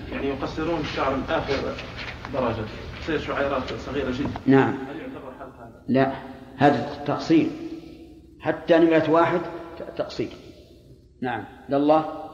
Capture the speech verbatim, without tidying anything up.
يعني يقصرون الشعر آخر درجة تصير شعيرات صغيرة جدا. نعم. هل يعتبر حل هذا؟ لا، هذا تقصير حتى نمرة واحد تقصير. نعم. لله.